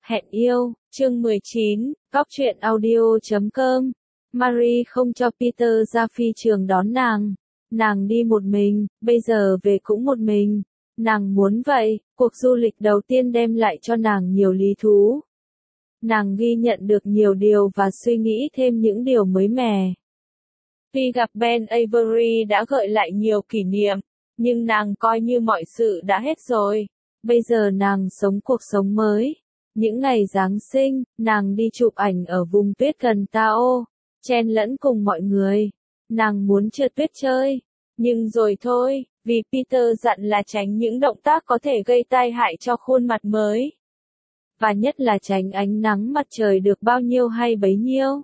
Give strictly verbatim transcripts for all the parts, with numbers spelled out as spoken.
Hẹn yêu, chương mười chín, góc truyện audio chấm com. Marie không cho Peter ra phi trường đón nàng. Nàng đi một mình, bây giờ về cũng một mình. Nàng muốn vậy, cuộc du lịch đầu tiên đem lại cho nàng nhiều lý thú. Nàng ghi nhận được nhiều điều và suy nghĩ thêm những điều mới mẻ. Tuy gặp Ben Avery đã gợi lại nhiều kỷ niệm, nhưng nàng coi như mọi sự đã hết rồi. Bây giờ nàng sống cuộc sống mới. Những ngày Giáng sinh, nàng đi chụp ảnh ở vùng tuyết gần Tao, chen lẫn cùng mọi người. Nàng muốn trượt tuyết chơi. Nhưng rồi thôi, vì Peter dặn là tránh những động tác có thể gây tai hại cho khuôn mặt mới. Và nhất là tránh ánh nắng mặt trời được bao nhiêu hay bấy nhiêu.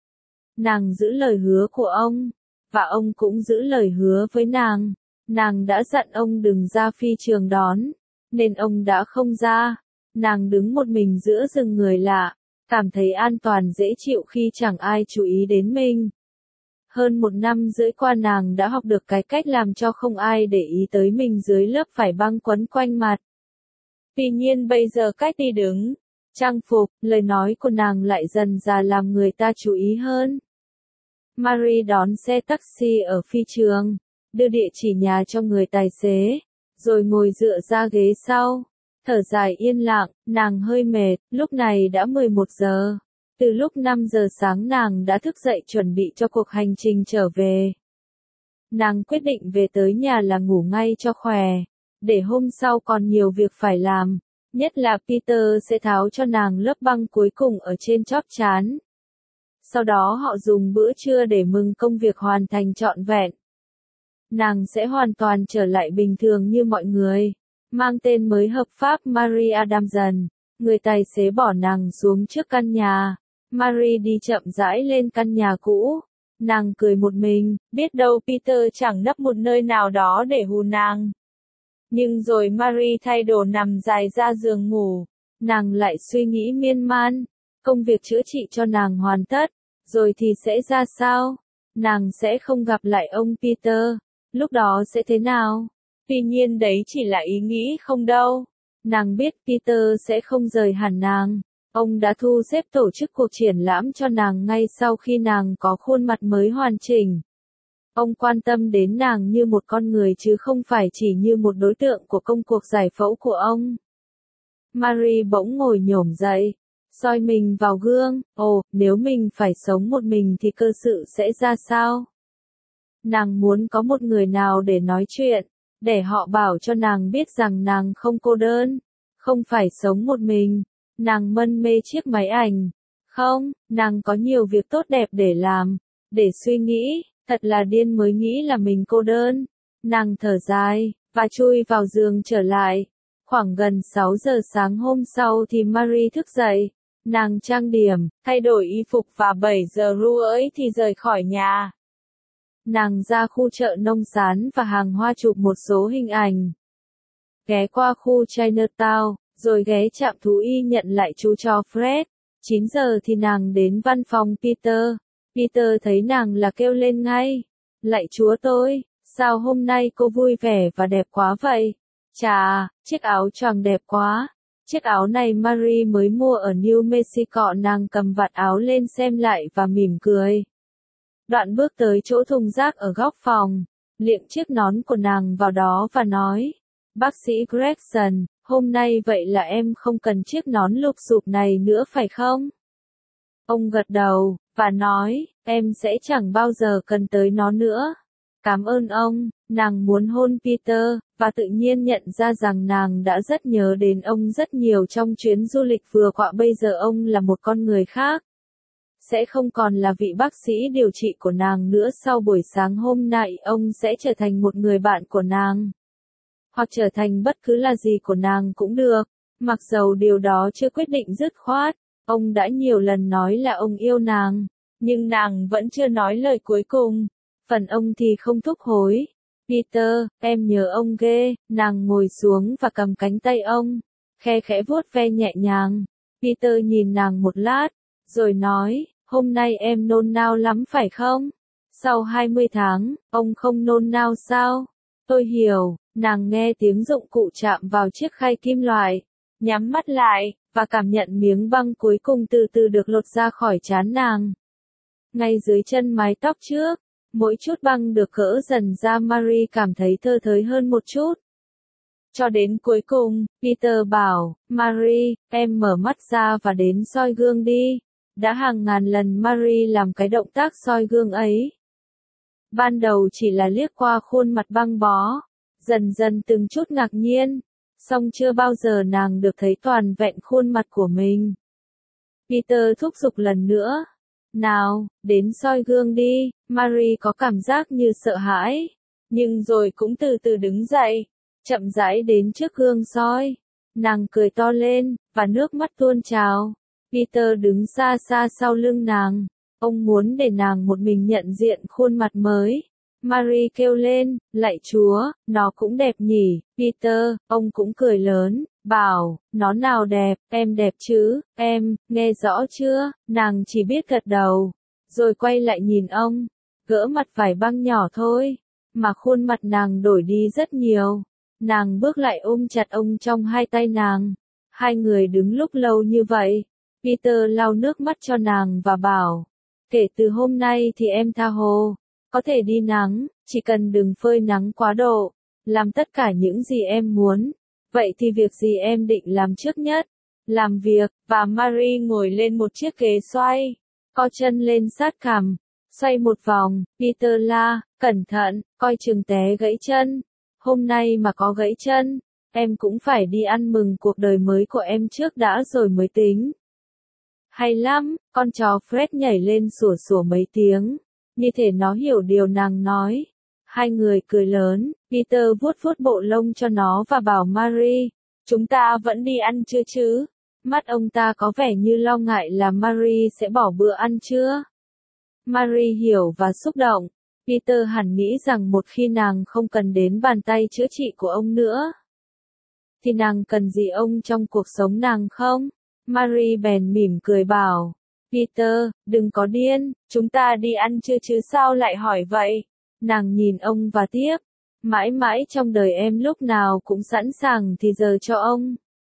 Nàng giữ lời hứa của ông, và ông cũng giữ lời hứa với nàng. Nàng đã dặn ông đừng ra phi trường đón, nên ông đã không ra. Nàng đứng một mình giữa rừng người lạ, cảm thấy an toàn dễ chịu khi chẳng ai chú ý đến mình. Hơn một năm rưỡi qua nàng đã học được cái cách làm cho không ai để ý tới mình dưới lớp vải băng quấn quanh mặt. Tuy nhiên bây giờ cách đi đứng, trang phục, lời nói của nàng lại dần dà làm người ta chú ý hơn. Marie đón xe taxi ở phi trường, đưa địa chỉ nhà cho người tài xế, rồi ngồi dựa ra ghế sau. Thở dài yên lặng, nàng hơi mệt, lúc này đã mười một giờ. Từ lúc năm giờ sáng nàng đã thức dậy chuẩn bị cho cuộc hành trình trở về. Nàng quyết định về tới nhà là ngủ ngay cho khỏe, để hôm sau còn nhiều việc phải làm, nhất là Peter sẽ tháo cho nàng lớp băng cuối cùng ở trên chóp trán. Sau đó họ dùng bữa trưa để mừng công việc hoàn thành trọn vẹn. Nàng sẽ hoàn toàn trở lại bình thường như mọi người. Mang tên mới hợp pháp Marie Adamson, người tài xế bỏ nàng xuống trước căn nhà. Marie đi chậm rãi lên căn nhà cũ. Nàng cười một mình, biết đâu Peter chẳng nấp một nơi nào đó để hù nàng. Nhưng rồi Marie thay đồ nằm dài ra giường ngủ. Nàng lại suy nghĩ miên man. Công việc chữa trị cho nàng hoàn tất, rồi thì sẽ ra sao? Nàng sẽ không gặp lại ông Peter. Lúc đó sẽ thế nào? Tuy nhiên đấy chỉ là ý nghĩ không đâu. Nàng biết Peter sẽ không rời hẳn nàng. Ông đã thu xếp tổ chức cuộc triển lãm cho nàng ngay sau khi nàng có khuôn mặt mới hoàn chỉnh. Ông quan tâm đến nàng như một con người chứ không phải chỉ như một đối tượng của công cuộc giải phẫu của ông. Marie bỗng ngồi nhổm dậy, soi mình vào gương. Ồ, nếu mình phải sống một mình thì cơ sự sẽ ra sao? Nàng muốn có một người nào để nói chuyện, để họ bảo cho nàng biết rằng nàng không cô đơn, không phải sống một mình. Nàng mân mê chiếc máy ảnh. Không, nàng có nhiều việc tốt đẹp để làm, để suy nghĩ, thật là điên mới nghĩ là mình cô đơn. Nàng thở dài, và chui vào giường trở lại. Khoảng gần sáu giờ sáng hôm sau thì Marie thức dậy. Nàng trang điểm, thay đổi y phục và bảy giờ rưỡi thì rời khỏi nhà. Nàng ra khu chợ nông sản và hàng hoa chụp một số hình ảnh. Ghé qua khu Chinatown, rồi ghé trạm thú y nhận lại chú chó Fred. chín giờ thì nàng đến văn phòng Peter. Peter thấy nàng là kêu lên ngay. Lạy Chúa tôi, sao hôm nay cô vui vẻ và đẹp quá vậy? Chà, chiếc áo choàng đẹp quá. Chiếc áo này Marie mới mua ở New Mexico. Nàng cầm vạt áo lên xem lại và mỉm cười. Đoạn bước tới chỗ thùng rác ở góc phòng, liệng chiếc nón của nàng vào đó và nói. Bác sĩ Gregson, hôm nay vậy là em không cần chiếc nón lụp xụp này nữa phải không? Ông gật đầu, và nói, em sẽ chẳng bao giờ cần tới nó nữa. Cảm ơn ông. Nàng muốn hôn Peter, và tự nhiên nhận ra rằng nàng đã rất nhớ đến ông rất nhiều trong chuyến du lịch vừa qua. Bây giờ ông là một con người khác. Sẽ không còn là vị bác sĩ điều trị của nàng nữa. Sau buổi sáng hôm nay ông sẽ trở thành một người bạn của nàng. Hoặc trở thành bất cứ là gì của nàng cũng được. Mặc dầu điều đó chưa quyết định dứt khoát. Ông đã nhiều lần nói là ông yêu nàng. Nhưng nàng vẫn chưa nói lời cuối cùng. Phần ông thì không thúc hối. Peter, em nhớ ông ghê. Nàng ngồi xuống và cầm cánh tay ông. Khe khẽ vuốt ve nhẹ nhàng. Peter nhìn nàng một lát. Rồi nói, hôm nay em nôn nao lắm phải không? Sau hai mươi tháng, ông không nôn nao sao? Tôi hiểu. Nàng nghe tiếng dụng cụ chạm vào chiếc khay kim loại. Nhắm mắt lại, và cảm nhận miếng băng cuối cùng từ từ được lột ra khỏi trán nàng. Ngay dưới chân mái tóc trước, mỗi chút băng được gỡ dần ra, Marie cảm thấy thơ thới hơn một chút. Cho đến cuối cùng, Peter bảo, Marie, em mở mắt ra và đến soi gương đi. Đã hàng ngàn lần Marie làm cái động tác soi gương ấy. Ban đầu chỉ là liếc qua khuôn mặt băng bó, dần dần từng chút ngạc nhiên, song chưa bao giờ nàng được thấy toàn vẹn khuôn mặt của mình. Peter thúc giục lần nữa. Nào, đến soi gương đi. Marie có cảm giác như sợ hãi, nhưng rồi cũng từ từ đứng dậy, chậm rãi đến trước gương soi. Nàng cười to lên, và nước mắt tuôn trào. Peter đứng xa xa sau lưng nàng. Ông muốn để nàng một mình nhận diện khuôn mặt mới. Marie kêu lên, lạy Chúa, nó cũng đẹp nhỉ. Peter, ông cũng cười lớn, bảo, nó nào đẹp, em đẹp chứ, em, nghe rõ chưa? Nàng chỉ biết gật đầu, rồi quay lại nhìn ông, gỡ mặt vải băng nhỏ thôi, mà khuôn mặt nàng đổi đi rất nhiều. Nàng bước lại ôm chặt ông trong hai tay nàng. Hai người đứng lúc lâu như vậy. Peter lau nước mắt cho nàng và bảo, kể từ hôm nay thì em tha hồ. Có thể đi nắng, chỉ cần đừng phơi nắng quá độ, làm tất cả những gì em muốn. Vậy thì việc gì em định làm trước nhất? Làm việc, và Marie ngồi lên một chiếc ghế xoay, co chân lên sát cằm, xoay một vòng. Peter la, cẩn thận, coi chừng té gãy chân. Hôm nay mà có gãy chân, em cũng phải đi ăn mừng cuộc đời mới của em trước đã rồi mới tính. Hay lắm, con chó Fred nhảy lên sủa sủa mấy tiếng. Như thể nó hiểu điều nàng nói. Hai người cười lớn, Peter vuốt vuốt bộ lông cho nó và bảo Marie, chúng ta vẫn đi ăn trưa chứ? Mắt ông ta có vẻ như lo ngại là Marie sẽ bỏ bữa ăn trưa. Marie hiểu và xúc động. Peter hẳn nghĩ rằng một khi nàng không cần đến bàn tay chữa trị của ông nữa, thì nàng cần gì ông trong cuộc sống nàng không? Marie bèn mỉm cười bảo, Peter, đừng có điên, chúng ta đi ăn trưa chứ sao lại hỏi vậy? Nàng nhìn ông và tiếp, mãi mãi trong đời em lúc nào cũng sẵn sàng thì giờ cho ông.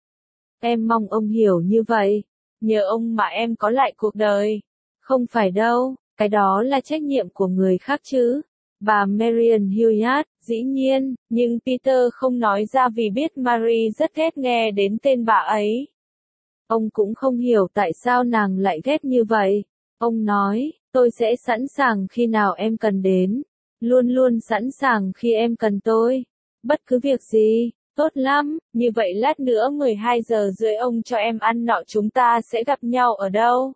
Em mong ông hiểu như vậy, nhờ ông mà em có lại cuộc đời. Không phải đâu, cái đó là trách nhiệm của người khác chứ. Bà Marian Hewat, dĩ nhiên, nhưng Peter không nói ra vì biết Marie rất ghét nghe đến tên bà ấy. Ông cũng không hiểu tại sao nàng lại ghét như vậy. Ông nói, tôi sẽ sẵn sàng khi nào em cần đến. Luôn luôn sẵn sàng khi em cần tôi. Bất cứ việc gì, tốt lắm, như vậy lát nữa mười hai giờ rưỡi ông cho em ăn nọ, chúng ta sẽ gặp nhau ở đâu?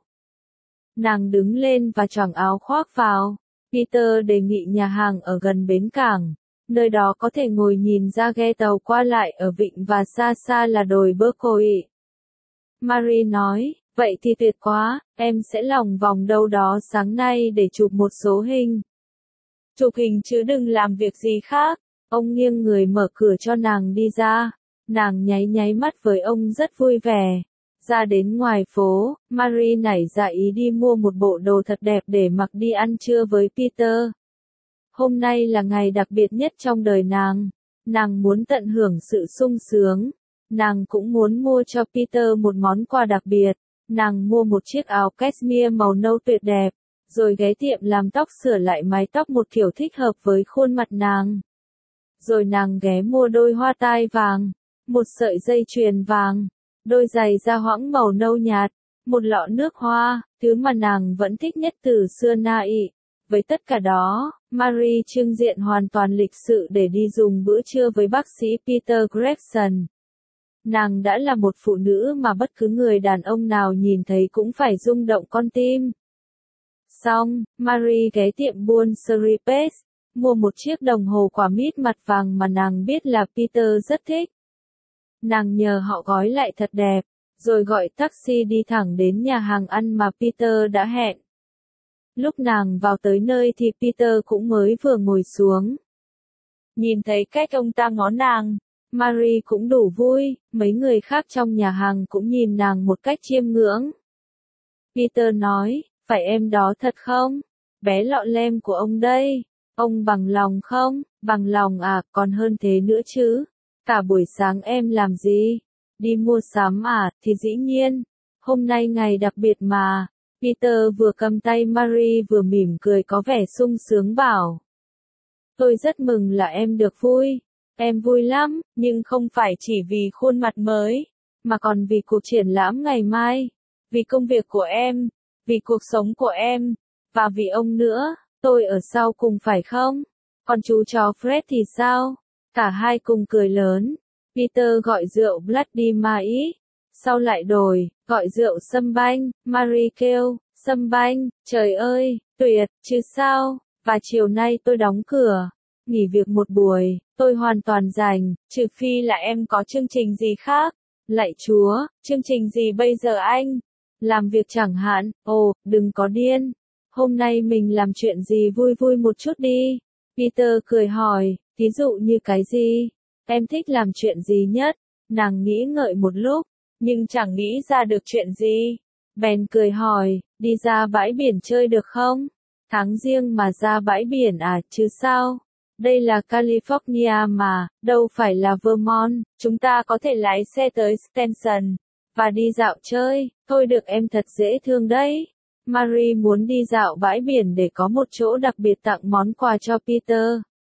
Nàng đứng lên và choàng áo khoác vào. Peter đề nghị nhà hàng ở gần bến cảng. Nơi đó có thể ngồi nhìn ra ghe tàu qua lại ở vịnh và xa xa là đồi Berkeley. Marie nói, vậy thì tuyệt quá, em sẽ lòng vòng đâu đó sáng nay để chụp một số hình. Chụp hình chứ đừng làm việc gì khác. Ông nghiêng người mở cửa cho nàng đi ra. Nàng nháy nháy mắt với ông rất vui vẻ. Ra đến ngoài phố, Marie nảy ra ý đi mua một bộ đồ thật đẹp để mặc đi ăn trưa với Peter. Hôm nay là ngày đặc biệt nhất trong đời nàng. Nàng muốn tận hưởng sự sung sướng. Nàng cũng muốn mua cho Peter một món quà đặc biệt. Nàng mua một chiếc áo cashmere màu nâu tuyệt đẹp, rồi ghé tiệm làm tóc sửa lại mái tóc một kiểu thích hợp với khuôn mặt nàng. Rồi nàng ghé mua đôi hoa tai vàng, một sợi dây chuyền vàng, đôi giày da hoãng màu nâu nhạt, một lọ nước hoa, thứ mà nàng vẫn thích nhất từ xưa nay. Với tất cả đó, Marie trưng diện hoàn toàn lịch sự để đi dùng bữa trưa với bác sĩ Peter Gregson. Nàng đã là một phụ nữ mà bất cứ người đàn ông nào nhìn thấy cũng phải rung động con tim. Xong, Marie ghé tiệm buôn Sripes, mua một chiếc đồng hồ quả mít mặt vàng mà nàng biết là Peter rất thích. Nàng nhờ họ gói lại thật đẹp, rồi gọi taxi đi thẳng đến nhà hàng ăn mà Peter đã hẹn. Lúc nàng vào tới nơi thì Peter cũng mới vừa ngồi xuống. Nhìn thấy cách ông ta ngó nàng, Marie cũng đủ vui, mấy người khác trong nhà hàng cũng nhìn nàng một cách chiêm ngưỡng. Peter nói, phải em đó thật không? Bé lọ lem của ông đây. Ông bằng lòng không? Bằng lòng à, còn hơn thế nữa chứ. Cả buổi sáng em làm gì? Đi mua sắm à, thì dĩ nhiên. Hôm nay ngày đặc biệt mà. Peter vừa cầm tay Marie vừa mỉm cười có vẻ sung sướng bảo. Tôi rất mừng là em được vui. Em vui lắm, nhưng không phải chỉ vì khuôn mặt mới, mà còn vì cuộc triển lãm ngày mai. Vì công việc của em, vì cuộc sống của em, và vì ông nữa. Tôi ở sau cùng phải không? Còn chú chó Fred thì sao? Cả hai cùng cười lớn. Peter gọi rượu Bloody Mary. Sau lại đổi, gọi rượu sâm banh. Marie kêu, sâm banh, trời ơi, tuyệt, chứ sao? Và chiều nay tôi đóng cửa. Nghỉ việc một buổi, tôi hoàn toàn rảnh, trừ phi là em có chương trình gì khác. Lạy Chúa, chương trình gì bây giờ anh? Làm việc chẳng hạn, ồ, đừng có điên. Hôm nay mình làm chuyện gì vui vui một chút đi. Peter cười hỏi, ví dụ như cái gì? Em thích làm chuyện gì nhất? Nàng nghĩ ngợi một lúc, nhưng chẳng nghĩ ra được chuyện gì. Bèn cười hỏi, đi ra bãi biển chơi được không? Tháng riêng mà ra bãi biển à, chứ sao? Đây là California mà, đâu phải là Vermont, chúng ta có thể lái xe tới Stenson, và đi dạo chơi, thôi được em thật dễ thương đấy. Marie muốn đi dạo bãi biển để có một chỗ đặc biệt tặng món quà cho Peter.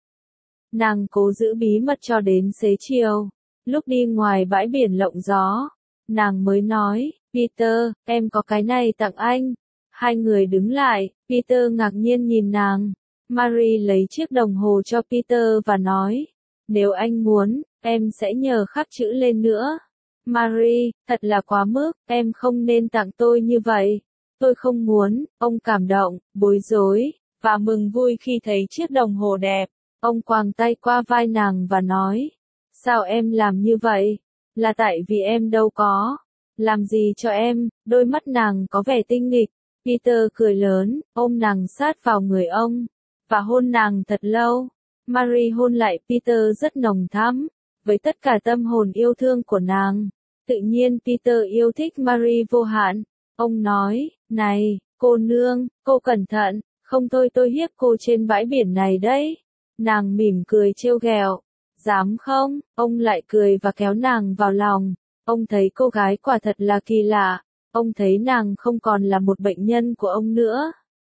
Nàng cố giữ bí mật cho đến xế chiều. Lúc đi ngoài bãi biển lộng gió, nàng mới nói, Peter, em có cái này tặng anh. Hai người đứng lại, Peter ngạc nhiên nhìn nàng. Marie lấy chiếc đồng hồ cho Peter và nói, nếu anh muốn, em sẽ nhờ khắc chữ lên nữa. Marie, thật là quá mức, em không nên tặng tôi như vậy. Tôi không muốn. Ông cảm động, bối rối, và mừng vui khi thấy chiếc đồng hồ đẹp. Ông quàng tay qua vai nàng và nói, sao em làm như vậy? Là tại vì em đâu có làm gì cho em. Đôi mắt nàng có vẻ tinh nghịch. Peter cười lớn, ôm nàng sát vào người ông, và hôn nàng thật lâu. Marie hôn lại Peter rất nồng thắm, với tất cả tâm hồn yêu thương của nàng. Tự nhiên Peter yêu thích Marie vô hạn. Ông nói, này, cô nương, cô cẩn thận, không thôi tôi hiếp cô trên bãi biển này đấy. Nàng mỉm cười trêu ghẹo, dám không? Ông lại cười và kéo nàng vào lòng. Ông thấy cô gái quả thật là kỳ lạ. Ông thấy nàng không còn là một bệnh nhân của ông nữa.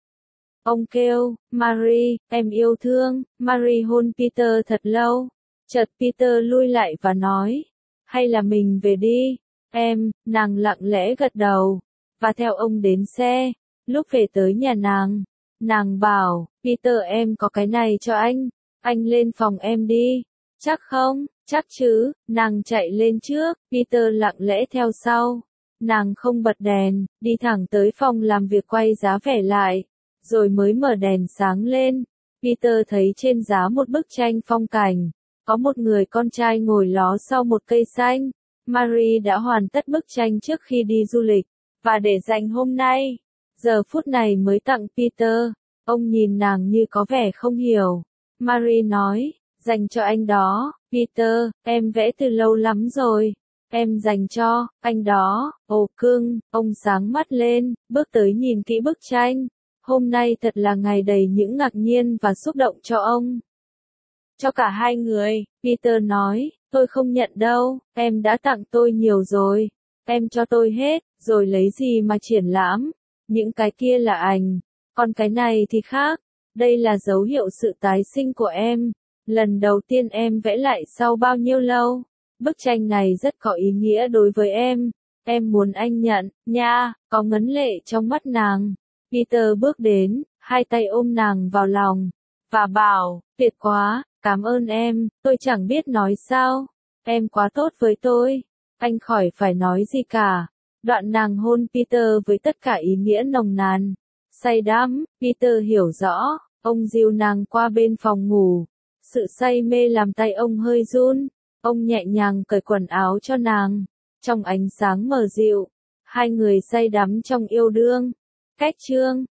Ông kêu, Marie, em yêu thương. Marie hôn Peter thật lâu. Chợt Peter lui lại và nói, hay là mình về đi. Em, nàng lặng lẽ gật đầu, và theo ông đến xe. Lúc về tới nhà nàng, nàng bảo, Peter em có cái này cho anh. Anh lên phòng em đi. Chắc không? Chắc chứ. Nàng chạy lên trước, Peter lặng lẽ theo sau. Nàng không bật đèn, đi thẳng tới phòng làm việc quay giá vẻ lại, rồi mới mở đèn sáng lên. Peter thấy trên giá một bức tranh phong cảnh, có một người con trai ngồi ló sau một cây xanh. Marie đã hoàn tất bức tranh trước khi đi du lịch, và để dành hôm nay. Giờ phút này mới tặng Peter. Ông nhìn nàng như có vẻ không hiểu. Marie nói, dành cho anh đó, Peter, em vẽ từ lâu lắm rồi. Em dành cho anh đó. Ồ cưng, ông sáng mắt lên, bước tới nhìn kỹ bức tranh. Hôm nay thật là ngày đầy những ngạc nhiên và xúc động cho ông. Cho cả hai người, Peter nói, tôi không nhận đâu, em đã tặng tôi nhiều rồi. Em cho tôi hết, rồi lấy gì mà triển lãm. Những cái kia là ảnh, còn cái này thì khác. Đây là dấu hiệu sự tái sinh của em. Lần đầu tiên em vẽ lại sau bao nhiêu lâu. Bức tranh này rất có ý nghĩa đối với em. Em muốn anh nhận, nha, có ngấn lệ trong mắt nàng. Peter bước đến, hai tay ôm nàng vào lòng, và bảo, tuyệt quá, cảm ơn em, tôi chẳng biết nói sao. Em quá tốt với tôi. Anh khỏi phải nói gì cả. Đoạn nàng hôn Peter với tất cả ý nghĩa nồng nàn. Say đắm, Peter hiểu rõ, ông dìu nàng qua bên phòng ngủ. Sự say mê làm tay ông hơi run. Ông nhẹ nhàng cởi quần áo cho nàng. Trong ánh sáng mờ dịu, hai người say đắm trong yêu đương. Cách chương